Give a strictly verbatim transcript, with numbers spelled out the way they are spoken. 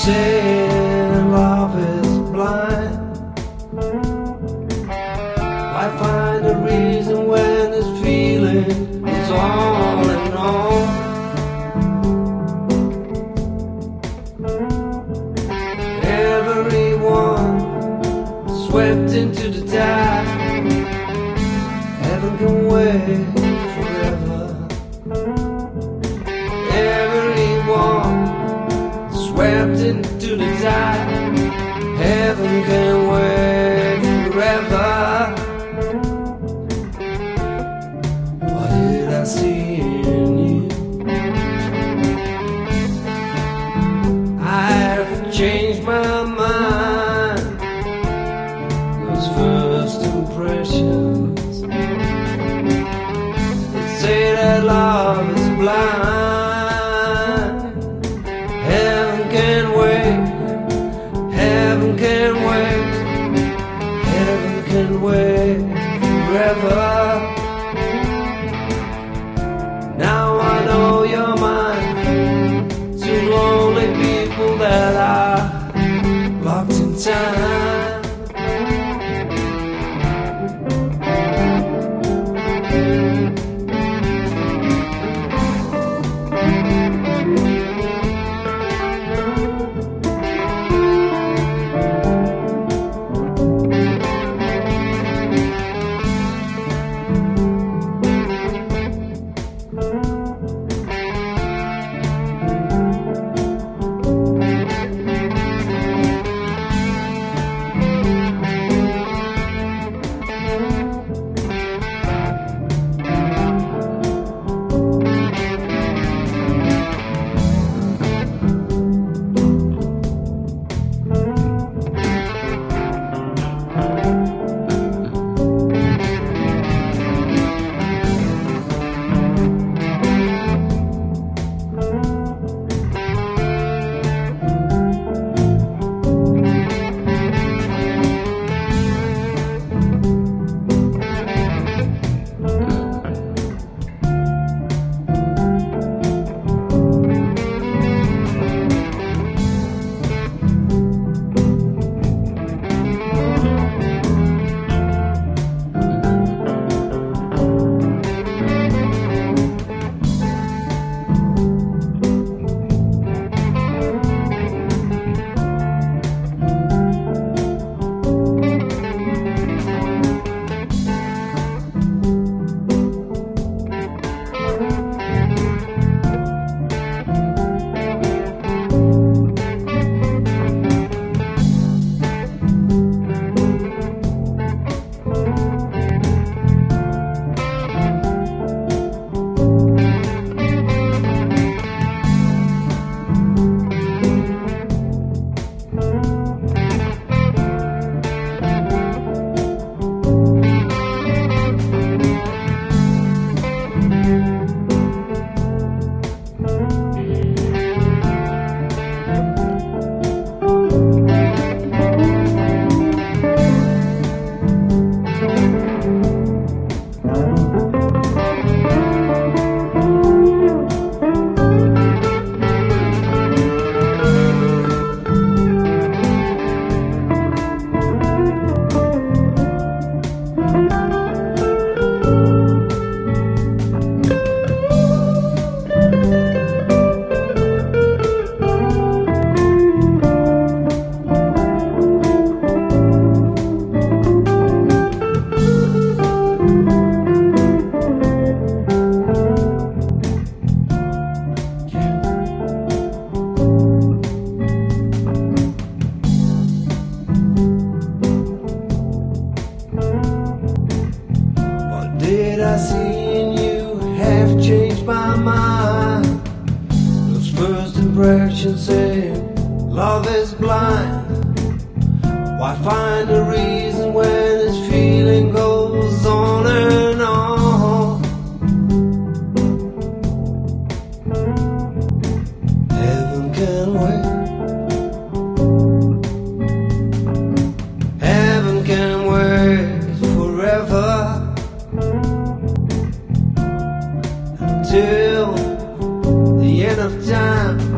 say love is blind. Why find a reason when this feeling is on and on? Everyone swept into the tide. Heaven can wait forever. Everyone swept into the tide. Heaven can wait forever. What did I see in you? I've changed my mind. Those first impressions, they say that love is blind. Heaven can wait, heaven can wait, heaven can wait forever. Now I know you're mine. Two lonely people that are locked in time. Did I see in you have changed my mind? Those first impressions say love is blind. Why find a reason when this feeling goes on and on? Heaven can wait. Heaven can wait forever. Till the end of time.